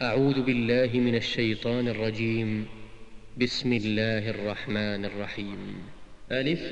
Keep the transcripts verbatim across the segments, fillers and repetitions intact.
أعوذ بالله من الشيطان الرجيم. بسم الله الرحمن الرحيم. ألف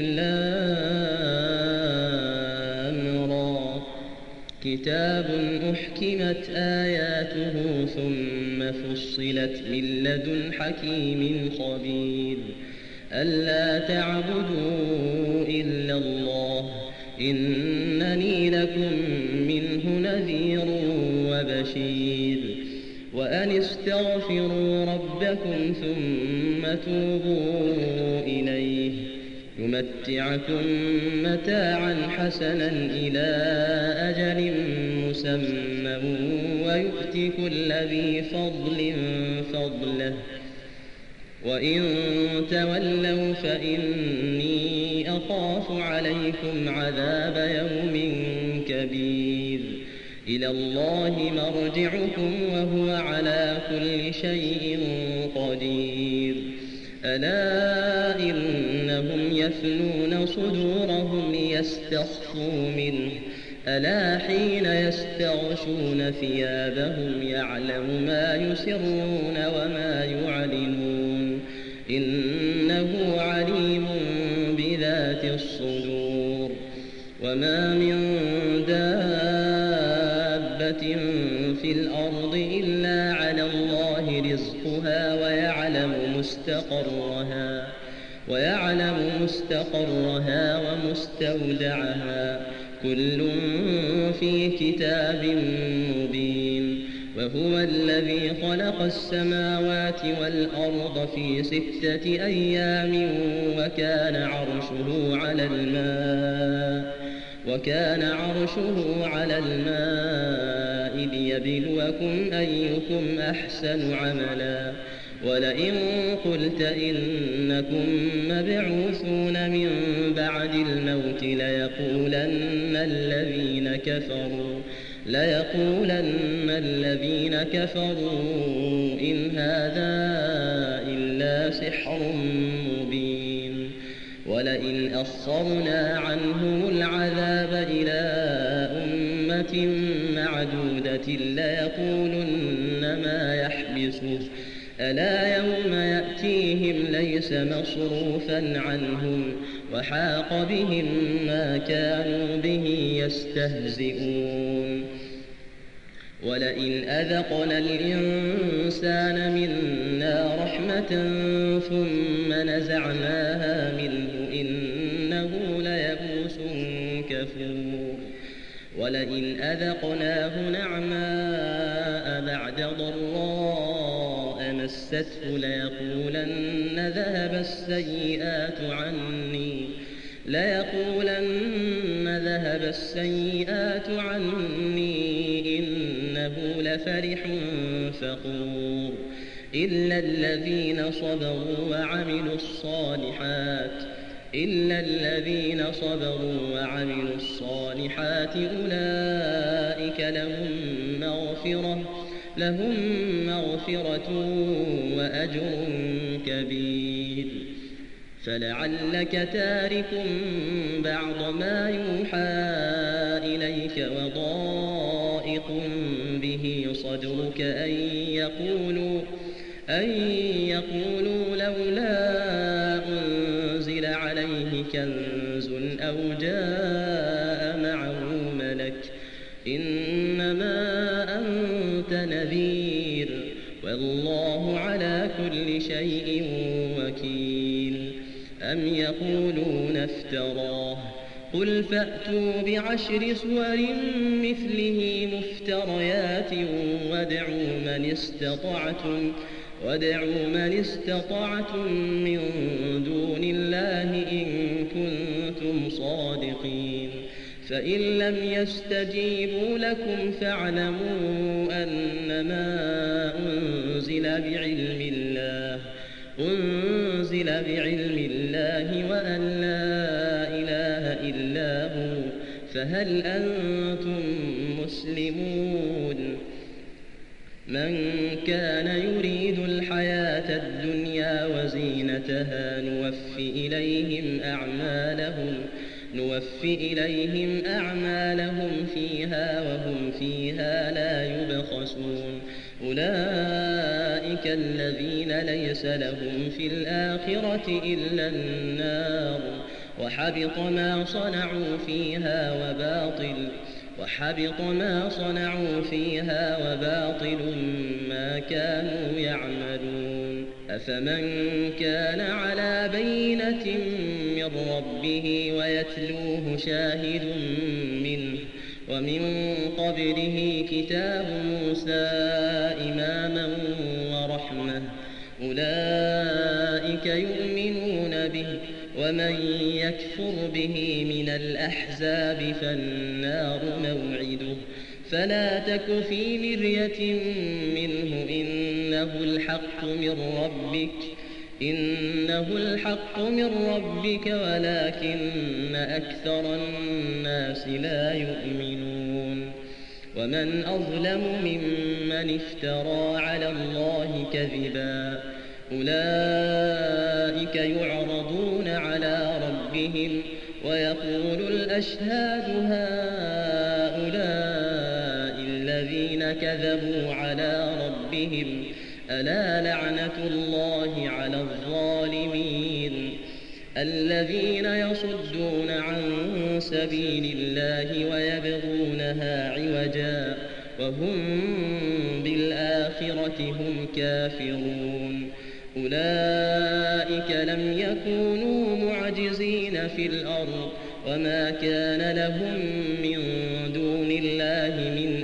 لام را كتاب أحكمت آياته ثم فصلت من لدن حكيم خبير ألا تعبدوا إلا الله إنني لكم منه نذير وبشير وأن استغفروا ربكم ثم توبوا إليه يمتعكم متاعا حسنا إلى أجل مسمى ويؤت كل ذي فضل فضله وإن تولوا فإني أخاف عليكم عذاب يوم كبير إلى الله مرجعكم وهو على كل شيء قدير ألا إنهم يثنون صدورهم ليستخفوا منه ألا حين يستغشون ثيابهم يعلم ما يسرون وما يعلنون إنه عليم بذات الصدور وما من دابة في الأرض إلا على الله رزقها ويعلم مستقرها ويعلم مستقرها ومستودعها كل في كتاب مبين وهو الذي خلق السماوات والأرض في ستة أيام وكان عرشه على الماء وكان عرشه على الماء ليبلوكم أيكم أحسن عملا ولئن قلت إنكم مبعوثون من بعد الموت ليقولن الذين كفروا ليقولن الذين كفروا إن هذا إلا سحر مبين ولئن أخرنا عنهم العذاب إلى أمة معدودة ليقولن ما يحبسه ألا يوم يأتيهم ليس مصروفا عنهم وحاق بهم ما كانوا به يستهزئون ولئن أذقنا الإنسان منا رحمة ثم نزعناها منه إنه ليئوس كفور ولئن أذقناه نعماء بعد ضراء مسته ليقولن ذهب السيئات عني ليقولن ذهب السيئات عني إنه لفرح فخور إلا الذين صبروا وعملوا الصالحات إلا الذين صبروا وعملوا الصالحات أولئك لهم مغفرة لهم مغفرة وأجر كبير فلعلك تارك بعض ما يوحى إليك وضائق به صدرك أن يقولوا أن يقولوا لولا أنزل عليه كنز أو جاء معه ملك إنما أنت نذير والله على كل شيء وكيل أم يقولون افتراه قل فأتوا بعشر سور مثله مفتريات وادعوا من استطعتم وادعوا من استطعتم من دون الله إن كنتم صادقين فإن لم يستجيبوا لكم فاعلموا أنما أنزل بعلم الله أنزل بعلم الله وأن لا إله إلا هو فهل أنتم مسلمون من كان يريد الحياة الدنيا وزينتها نوفي إليهم أعمالهم نوفِ إليهم أعمالهم فيها وهم فيها لا يبخسون أولئك أولئك الذين ليس لهم في الآخرة إلا النار وحبط ما صنعوا فيها وباطل وحبط ما صنعوا فيها وباطل ما كانوا يعملون. أفمن كان على بينة من ربه ويتلوه شاهد منه ومن قبله كتاب موسى إماما ورحمة أولئك يؤمنون به ومن يكفر به من الأحزاب فالنار موعده فلا تك في مرية منه إنه الحق من ربك إنه الحق من ربك ولكن أكثر الناس لا يؤمنون. ومن أظلم ممن افترى على الله كذبا أولئك يعرضون على ربهم ويقول الأشهاد هؤلاء الذين كذبوا على ربهم ألا لعنة الله على الظالمين الذين يصدون عن سبيل الله ويبغونها عوجا وهم بالآخرة هم كافرون. أولئك لم يكونوا معجزين في الأرض وما كان لهم من دون الله من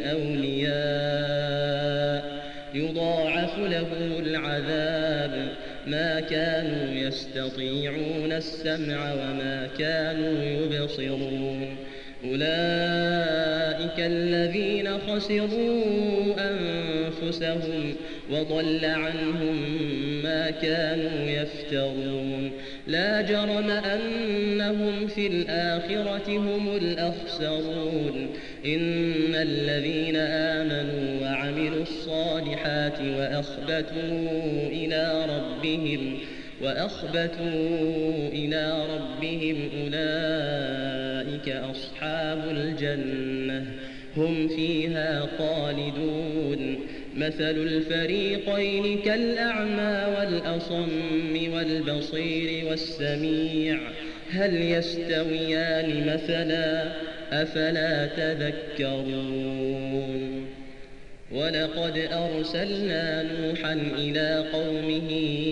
أولياء يضاعف لهم العذاب ما كانوا يستطيعون السمع وما كانوا يبصرون. أولئك الذين خسروا أنفسهم وضل عنهم ما كانوا يفترون. لا جرم أنهم في الآخرة هم الأخسرون. إن الذين آمنوا وعملوا الصالحات وأخبتوا إلى ربهم وأخبتوا إلى ربهم أولئك أصحاب الجنة هم فيها خالدون. مثل الفريقين كالأعمى والأصم والبصير والسميع هل يستويان مثلا أفلا تذكرون. ولقد أرسلنا نوحا إلى قومه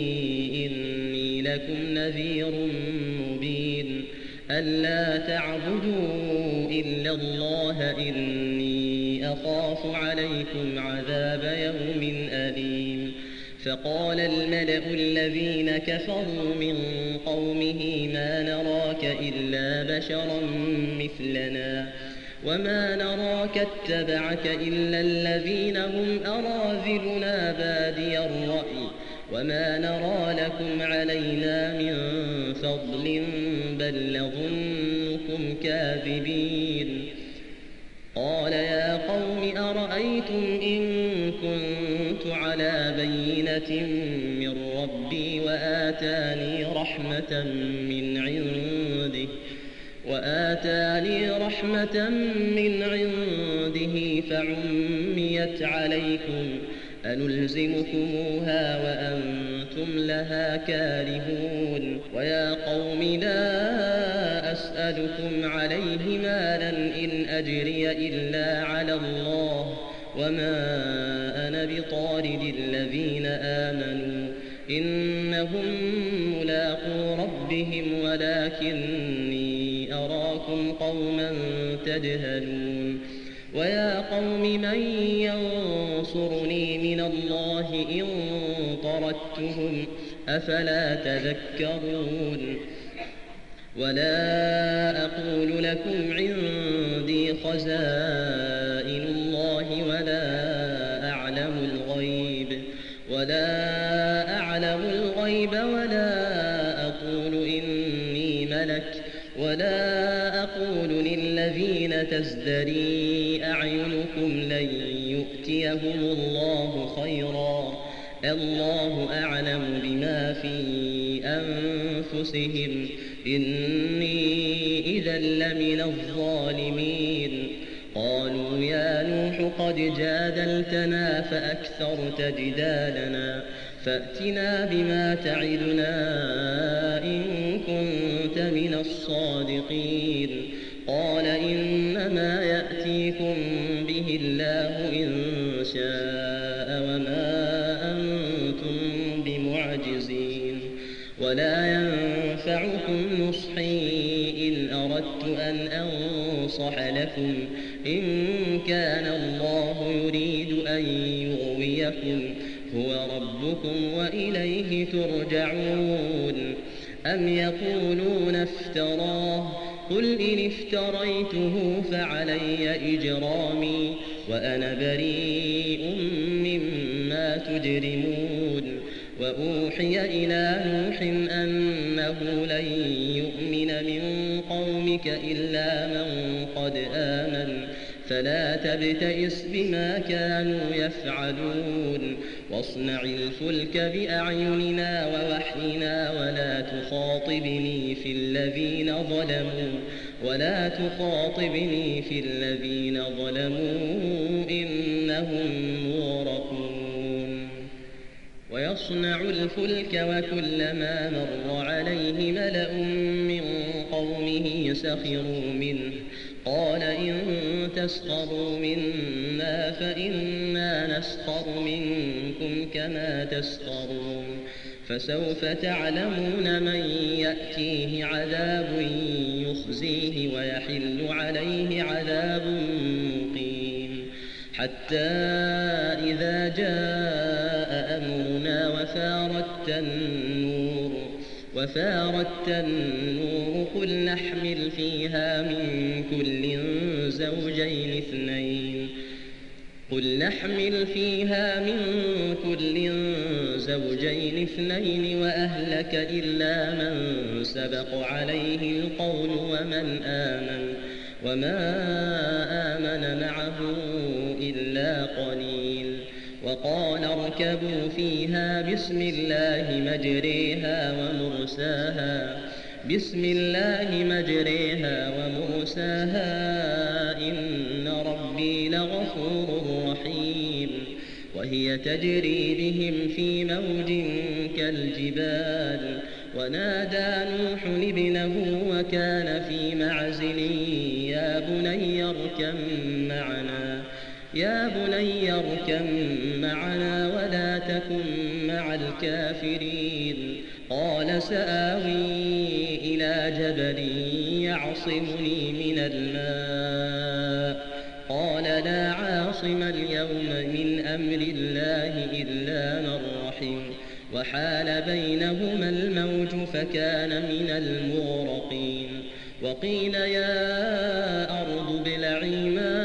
إني لكم نذير مبين ألا تعبدوا إلا الله إني أخاف عليكم عذاب يوم أليم. فقال الملأ الذين كفروا من قومه ما نراك إلا بشرا مثلنا وما نراك اتبعك إلا الذين هم أراذلنا بادي الرأي وما نرى لكم علينا من فضل بل نظنكم كاذبين. قال يا قوم أرأيتم إن كنت على بينة من ربي وآتاني رحمة من عنده وآتاني رحمة من عنده فعميت عليكم أنلزمكموها وأنتم لها كارهون. ويا قوم لا أسألكم عليه مالا إن أجري إلا على الله وما أنا بطارد الذين آمنوا إنهم ملاقو ربهم ولكني أراكم قوما تجهلون. ويا قوم من ينصرني من الله إن طردتهم أفلا تذكرون. ولا أقول لكم عندي خزائن الله ولا أعلم الغيب ولا أعلم الغيب ولا أقول إني ملك ولا أقول للذين تزدري أعينكم لن يؤتيهم الله خيرا الله أعلم بما في أنفسهم إني إذا لمن الظالمين. قالوا يا نوح قد جادلتنا فأكثرت جدالنا فأتنا بما تعدنا إن كنت من الصادقين قال إنما يأتيكم به الله إن شاء وما أنتم بمعجزين ولا ينفعكم نصحي إن أردت أن أنصح لكم إن كان الله يريد أن يغويكم هو ربكم وإليه ترجعون أم يقولون افتراه قل إن افتريته فعلي إجرامي وأنا بريء مما تجرمون وأوحي إلى نوح أنه لن يؤمن من قومك إلا من قد آمن فلا تبتئس بما كانوا يفعلون واصنع الفلك بأعيننا ووحينا ولا تخاطبني في الذين ظلموا ولا تخاطبني في الذين ظلموا إنهم مغرقون ويصنع الفلك وكلما مر عليه ملأ من قومه سخروا منه قال إن تسخروا منا فإنا نسخر منكم كما تسخرون فسوف تعلمون من يأتيه عذاب يخزيه ويحل عليه عذاب مقيم حتى إذا جاء أمرنا وفارت النور وفارت النور قل نحمل فيها من كل زوجين اثنين قل نحمل فيها من كل زوجين اثنين وأهلك إلا من سبق عليه القول ومن آمن وما آمن معه إلا قليل وقال اركبوا فيها بسم الله مجريها ومرساها بسم الله مجريها ومرساها إن ربي لغفور رحيم وهي تجري بهم في موج كالجبال ونادى نوح ابنه وكان في معزل يا بني اركب معنا يا بني اركب معنا ولا تكن مع الكافرين قال سآوي إلى جبل يعصمني من الماء قال لا عاصم اليوم من أمر الله إلا من رحم وحال بينهما الموج فكان من المغرقين وقيل يا أرض ابلعي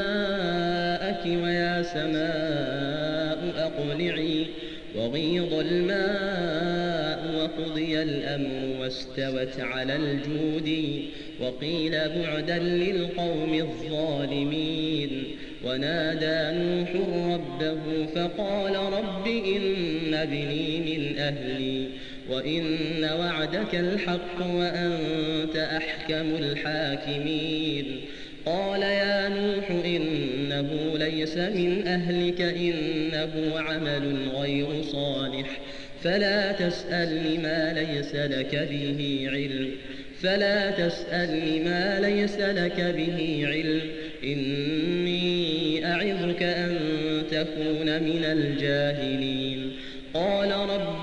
ماءك ويا سماء أقلعي وغيض الماء وقضي الأمر واستوت على الجود وقيل بعدا للقوم الظالمين ونادى نوح ربه فقال رب إن ابني من أهلي وإن وعدك الحق وأنت أحكم الحاكمين قال يا نوح إنه ليس من أهلك إنه عمل غير صالح فلا تسألني ما ليس لك به علم فلا تسألني ما ليس لك به علم إني أعظك أن تكون من الجاهلين قال رب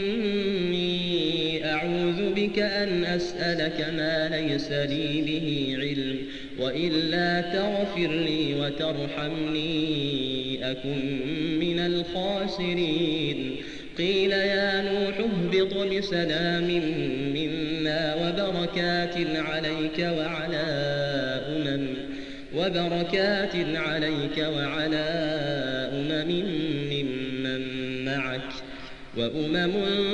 إني أعوذ بك أن أسألك ما ليس لي به علم وإلا تغفر لي وترحمني أكن من الخاسرين قيل يا نوح اهبط بسلام منا وبركات عليك وعلى أمم وبركات عليك وعلى أمم ممن معك وأمم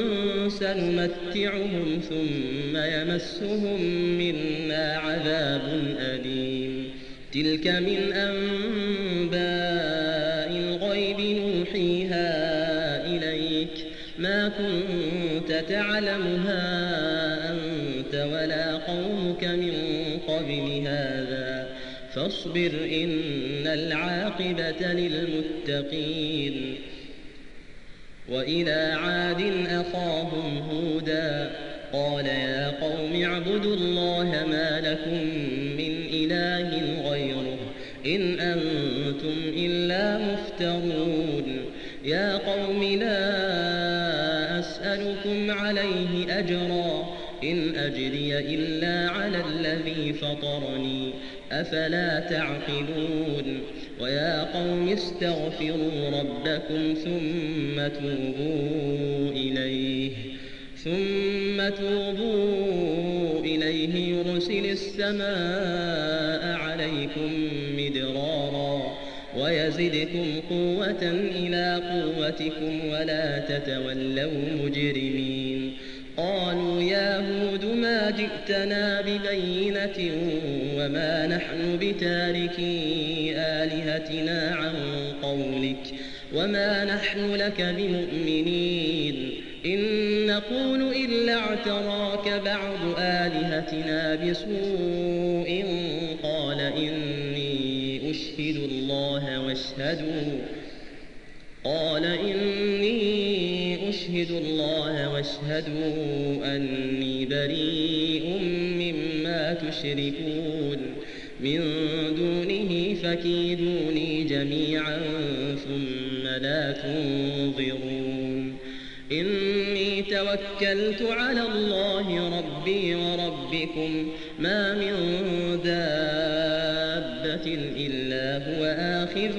سنمتعهم ثم يمسهم منا عذاب أليم تلك من أنباء الغيب نوحيها إليك ما كنت تعلمها أنت ولا قومك من قبل هذا فاصبر إن العاقبة للمتقين. وإلى عاد أخاهم هودا قال يا قوم اعبدوا الله ما لكم من إله غيره إن أنتم إلا مفترون. يا قوم لا أسألكم عليه أجرا إن أجري إلا على الذي فطرني أفلا تعقلون. ويا قوم استغفروا ربكم ثم توبوا إليه ثم توبوا إليه يرسل السماء عليكم مدرارا ويزدكم قوة إلى قوتكم ولا تتولوا مجرمين. قالوا يا هود ما جئتنا ببينة وما نحن بتاركي آلهتنا عن قولك وما نحن لك بمؤمنين إن نقول إلا اعتراك بعض آلهتنا بسوء قال إني أشهد الله واشهدوا قال إني أشهد الله واشهدوا أني بريء مما تشركون من دونه فكيدوني جميعا ثم لا تنظرون. إني توكلت على الله ربي وربكم ما من دابة إلا هو آخذ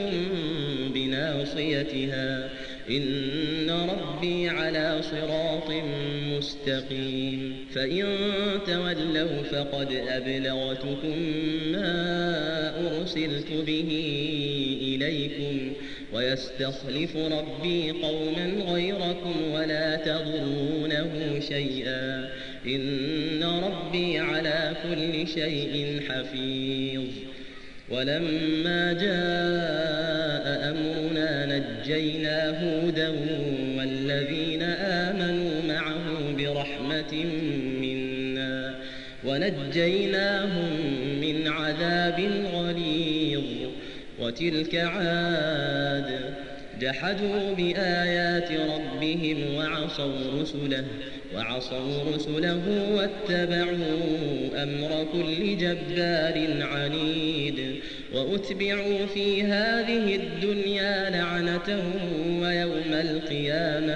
بناصيتها إن ربي على صراط مستقيم. فإن تولوا فقد أبلغتكم ما أرسلت به إليكم ويستخلف ربي قوما غيركم ولا تضرونه شيئا إن ربي على كل شيء حفيظ. ولما جاء أمرنا نجينا هودا والذين آمنوا معه برحمة منا ونجيناهم من عذاب غليظ. وتلك عاد جحدوا بآيات ربهم وعصوا رسله وعصوا رسله واتبعوا أمر كل جبار عنيد. وأتبعوا في هذه الدنيا لعنة ويوم القيامة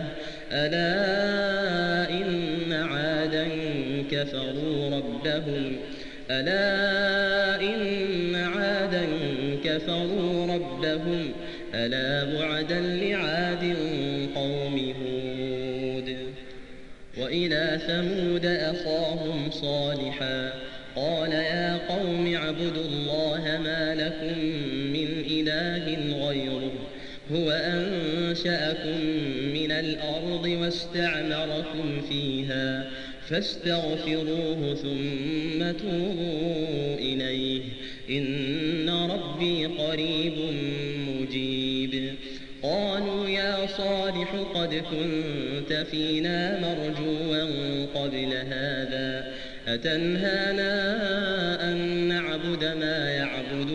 ألا إن عادا كفروا ربهم ألا إن عادا كفروا ربهم ألا بعدا لعاد قوم هود. وإلى ثمود أخاهم صالحا قال يا قوم اعبدوا الله ما لكم من إله غيره هو أنشأكم من الأرض واستعمركم فيها فاستغفروه ثم توبوا إليه إن ربي قريب مجيب. قالوا يا صالح قد كنت فينا مرجوا قبل هذا أتنهانا أن نعبد ما يعبد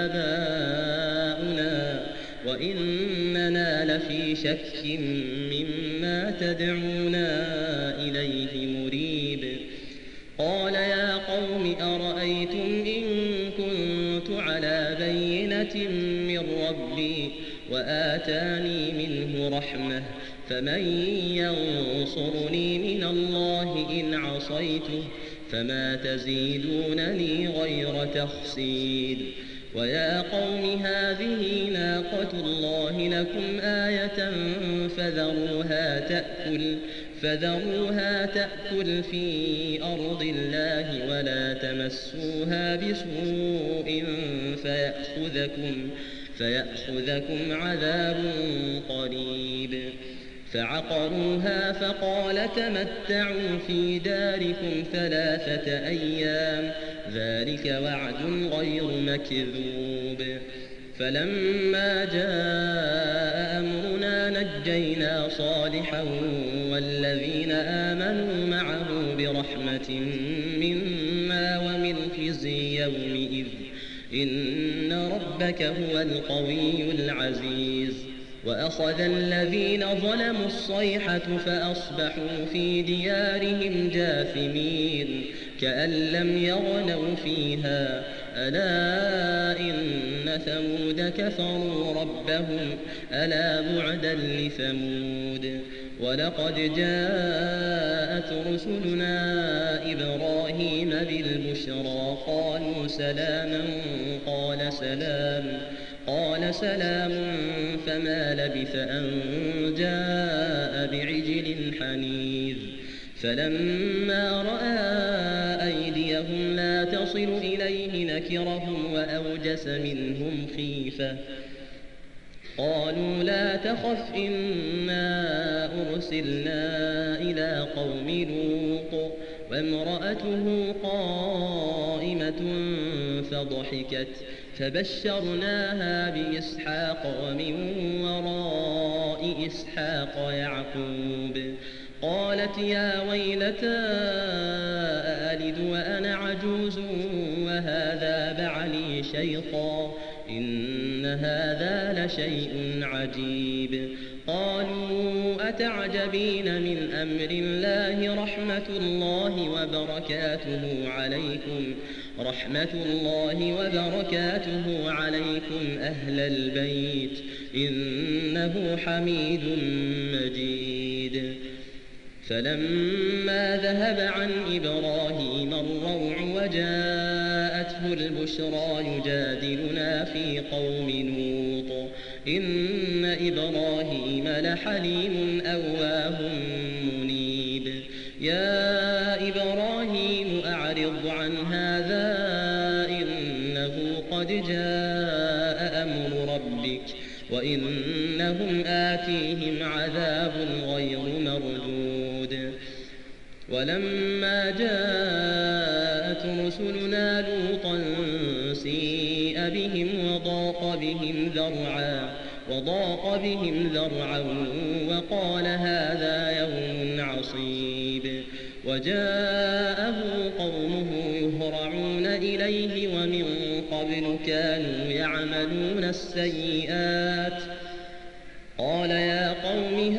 آباؤنا وإننا لفي شك مما تدعونا إليه مريب. قال يا قوم أرأيتم إن كنت على بينة من ربي وآتاني منه رحمة فمن ينصرني من الله إن عصيته فما تزيدونني غير تخسير. ويا قوم هذه ناقة الله لكم آية فذروها تأكل فذروها تأكل في أرض الله ولا تمسوها بسوء فيأخذكم فيأخذكم عذاب قريب. فعقروها فقال تمتعوا في داركم ثلاثة أيام ذلك وعد غير مكذوب. فلما جاء أمرنا نجينا صالحا والذين آمنوا معه برحمة منا ومن خزي يومئذ إن ربك هو القوي العزيز. وأخذ الذين ظلموا الصيحة فأصبحوا في ديارهم جاثمين كأن لم يغنوا فيها ألا إن ثمود كفروا ربهم ألا بعدا لثمود. ولقد جاءت رسلنا إبراهيم بالبشرى قالوا سلاما قال سلام قال سلام فما لبث أن جاء بعجل حنيذ. فلما رأى أيديهم لا تصل إليه نكرهم وأوجس منهم خيفة قالوا لا تخف إنا أرسلنا إلى قوم لوط وامرأته قائمة فضحكت فبشرناها بإسحاق ومن وراء إسحاق يعقوب. قالت يا ويلتى أألد وأنا عجوز وهذا بعلي شيخا إن هذا لشيء عجيب. قالوا أتعجبين من أمر الله رحمة الله وبركاته عليكم رحمة الله وبركاته عليكم أهل البيت إنه حميد مجيد. فلما ذهب عن إبراهيم الروع وجاءته البشرى يجادلنا في قوم لوط إن إبراهيم لحليم أواه منيب. يا إبراهيم أعرض عن هذا إنه قد جاء أمر ربك وإنهم آتيهم عذاب غير مردود. ولما جاءت رسلنا لوطا سيء بهم وضاق بهم ذرعا وضاق بهم ذرعا وقال هذا يوم عصيب. وجاءه قومه يهرعون إليه ومن قبل كانوا يعملون السيئات قال يا قوم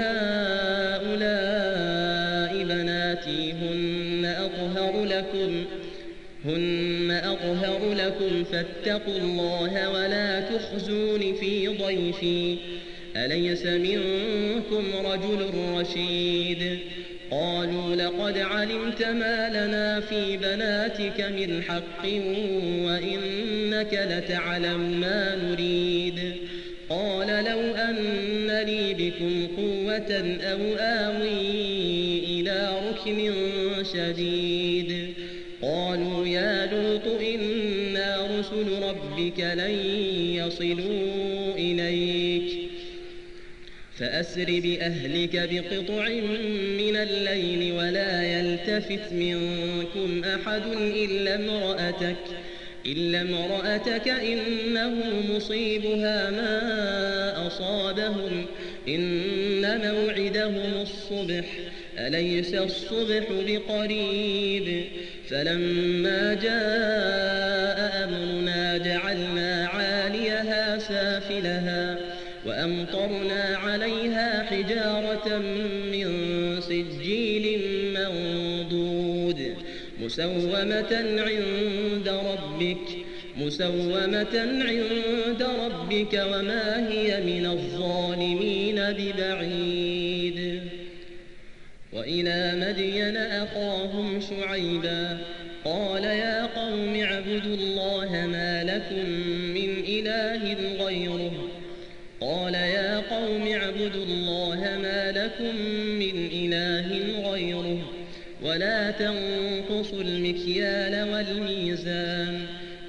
هؤلاء بناتي هن أطهر لكم هن أطهر لكم فاتقوا الله ولا تخزون في ضيفي أليس منكم رجل رشيد. قالوا لقد علمت ما لنا في بناتك من حق وإنك لتعلم ما نريد. قال لو أن لي بكم قوة أو آوي إلى ركن شديد. قالوا يا لوط إنا رسل ربك لن يصلوا إليك فأسر بأهلك بقطع من الليل ولا يلتفت منكم أحد إلا امرأتك إلا امرأتك إنه مصيبها ما أصابهم إن موعدهم الصبح أليس الصبح بقريب. فلما جاء أمرنا جعلنا عاليها سافلها وأمطرنا عليها حجارة من سجيل منضود مسومة عند ربك مسومة عند ربك وما هي من الظالمين ببعيد. وإلى مدين أخاهم شعيبا قال يا قوم اعبدوا الله ما لكم من إله غيره قال يا قوم اعبدوا الله ما لكم من إله غيره ولا تنقصوا المكيال والميزان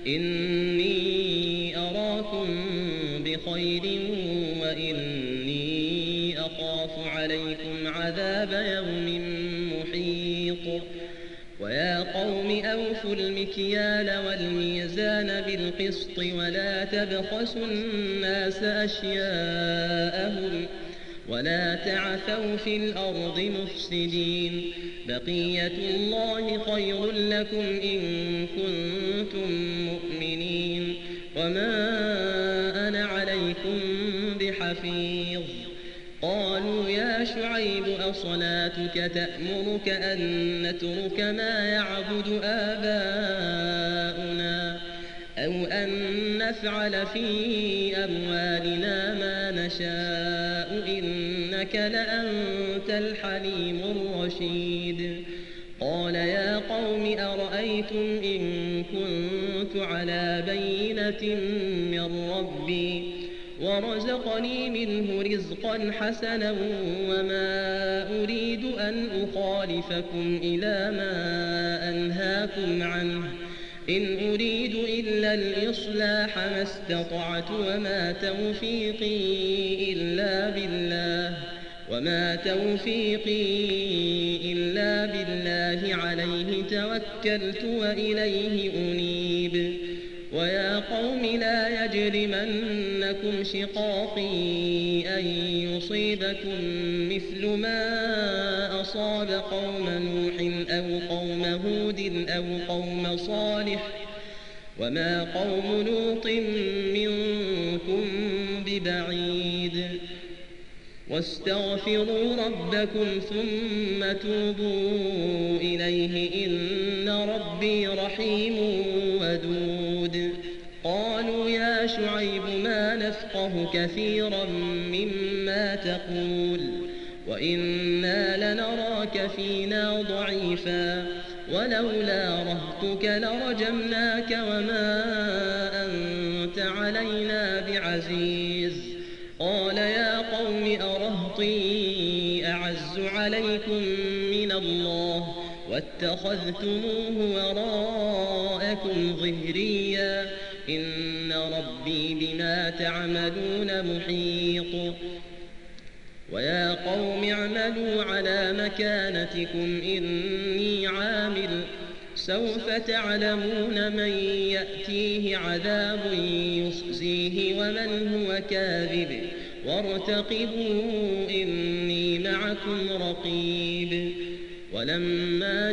إني أراكم بخير وإني أخاف عليكم عذاب يوم محيط. ويا قوم أوفوا المكيال والميزان بالقسط ولا تبخسوا الناس أشياءهم ولا تعثوا في الأرض مفسدين بقية الله خير لكم إن كنتم مؤمنين وما أنا عليكم بحفيظ. قالوا يا شعيب أصلاتك تأمرك أن نترك ما يعبد آباؤنا أو أن نفعل في أموالنا ما نشاء إنك لأنت الحليم الرشيد. قال يا قوم أرأيتم إن كنت على بينة من ربي ورزقني منه رزقا حسنا وما أريد أن أخالفكم إلى ما أنهاكم عنه إن أريد إلا الإصلاح ما استطعت وما توفيقي إلا بالله وما توفيقي إلا بالله عليه توكلت وإليه أنيب. ويا قوم لا يجرمنكم شقاقي أن يصيبكم مثل ما أصاب قوم نوح أو قوم هود أو قوم صالح وما قوم لوط منكم ببعيد. واستغفروا ربكم ثم توبوا إليه إن ربي رحيم ودود. قالوا يا شعيب ما نفقه كثيرا مما تقول وإنا لنراك فينا ضعيفا ولولا رهتك لرجمناك وما أنت علينا بعزيز. قال يا قوم أرهطي أعز عليكم من الله واتخذتموه وراءكم ظهريا إن ربي بما تعملون محيط. ويا قوم اعملوا على مكانتكم إني عامل سوف تعلمون من يأتيه عذاب يخزيه ومن هو كاذب وارتقبوا إني معكم رقيب. ولما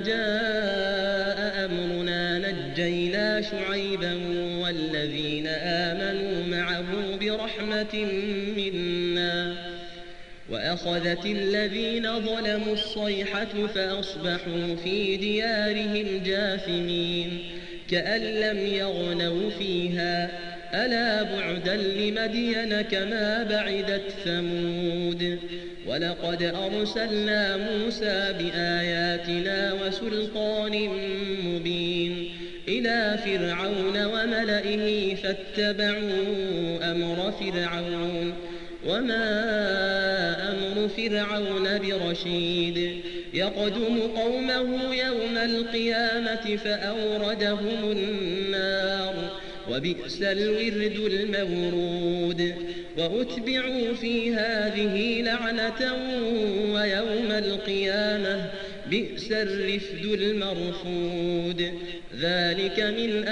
جاء أمرنا نجينا شعيبا والذين آمنوا معه برحمة منا وأخذت الذين ظلموا الصيحة فأصبحوا في ديارهم جاثمين كأن لم يغنوا فيها ألا بعدا لمدين كما بعدت ثمود. ولقد أرسلنا موسى بآياتنا وسلطان مبين إلى فرعون وملئه فاتبعوا أمر فرعون وما أمر فرعون برشيد. يقدم قومه يوم القيامة فأوردهم النار وبئس الورد المورود. وأتبعوا في هذه لعنة ويوم القيامة بئس الرفد المرفود. ذلك من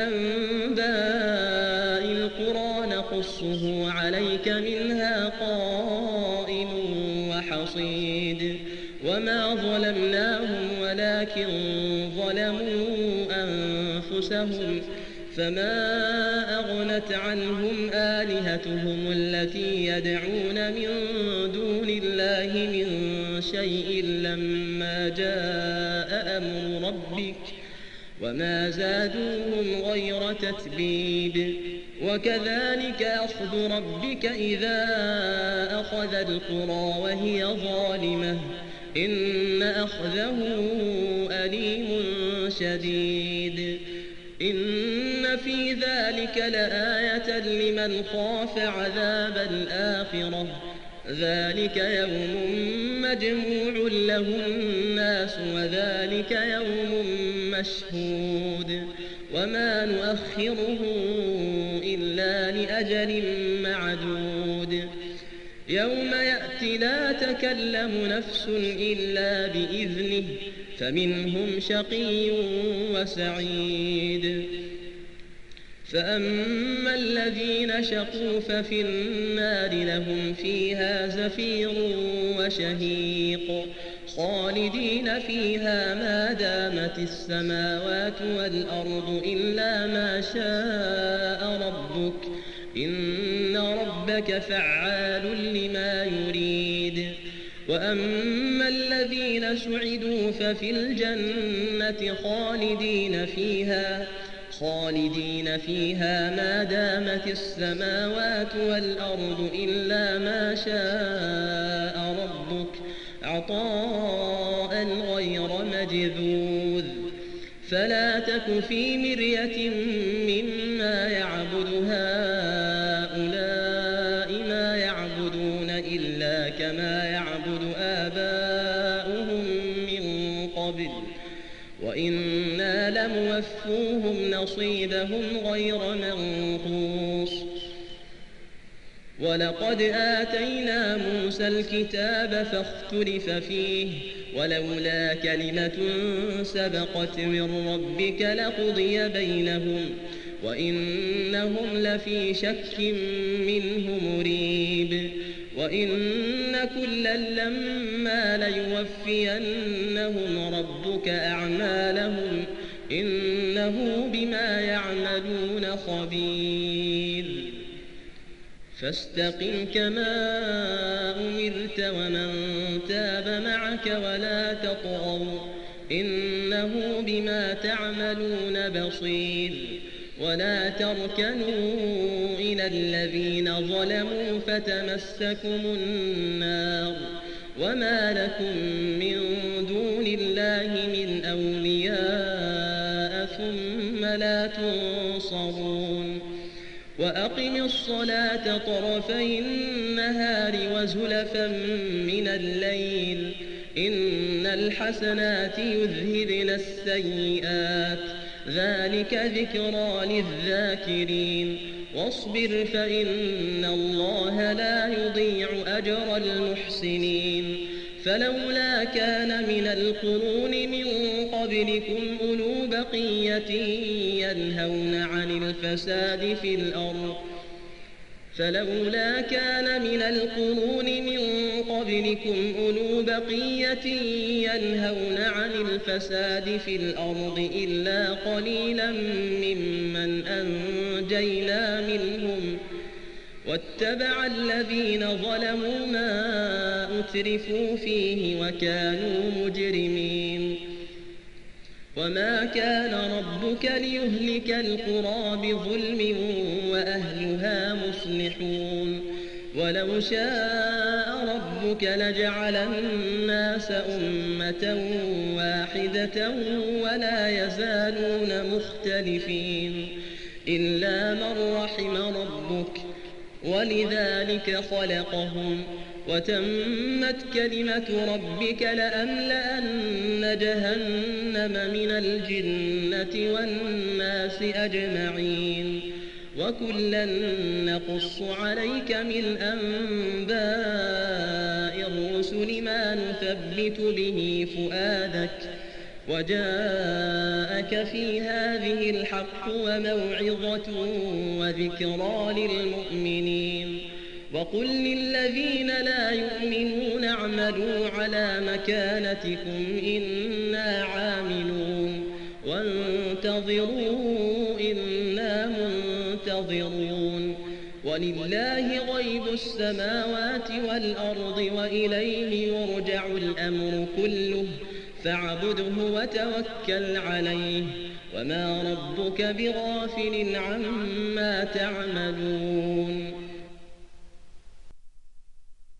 أنباء القرى نقصه عليك منها قائم وحصيد. وما ظلمناهم ولكن ظلموا أنفسهم فما أغنت عنهم آلهتهم التي يدعون من دون الله من شيء لما جاء أمر ربك وما زادوهم غير تتبيب. وكذلك أخذ ربك إذا أخذ القرى وهي ظالمة إن أخذه أليم شديد. إن في ذلك لآية لمن خاف عذاب الآخرة ذلك يوم مجموع له الناس وذلك يوم مشهود وما نؤخره إلا لأجل معدود. يوم يأتي لا تكلم نفس إلا بإذنه فمنهم شقي وسعيد. فأما الذين شقوا ففي النار لهم فيها زفير وشهيق خالدين فيها ما دامت السماوات والأرض إلا ما شاء ربك إن ربك فعال لما يريد. وأما الذين سعدوا ففي الجنة خالدين فيها خالدين فيها ما دامت السماوات والأرض إلا ما شاء ربك عطاء غير مجذوذ. فلا تك في مرية مما يعبد هؤلاء ما يعبدون إلا كما يعبد آباؤهم من قبل وإنا لموفوهم نصيبهم غير منقوص. ولقد آتينا موسى الكتاب فاختلف فيه ولولا كلمة سبقت من ربك لقضي بينهم وإنهم لفي شك منه مريب. وإن كلا لما ليوفينهم ربك أعمالهم إنه بما يعملون خبير. فاستقم كما أمرت ومن تاب معك ولا تطغوا إنه بما تعملون بصير. ولا تركنوا إلى الذين ظلموا فتمسكم النار وما لكم من دون الله من أولياء ثم لا تنصرون. وأقم الصلاة طرفي النهار وزلفا من الليل إن الحسنات يذهبن السيئات ذلك ذكرى للذاكرين. واصبر فإن الله لا يضيع أجر المحسنين. فلولا كان من القرون من قبلكم أولو بقية ينهون عن الفساد في الأرض فلولا كان من القرون من قبلكم أولو بقية ينهون عن الفساد في الأرض إلا قليلا ممن أنجينا منهم واتبع الذين ظلموا ما أترفوا فيه وكانوا مجرمين. وما كان ربك ليهلك القرى بظلم وأهلها مصلحون. ولو شاء ربك لجعل الناس أمة واحدة ولا يزالون مختلفين إلا من رحم ربك ولذلك خلقهم وتمت كلمة ربك لأملأن جهنم من الجنة والناس أجمعين. وكلا نقص عليك من أنباء الرسل ما نثبت به فؤادك وجاءك في هذه الحق وموعظة وذكرى للمؤمنين. وقل للذين لا يؤمنون اعملوا على مكانتكم إنا عاملون وانتظروا إنا منتظرون. ولله غيب السماوات والأرض وإليه يرجع الأمر كله فاعبده وتوكل عليه وما ربك بغافل عما تعملون.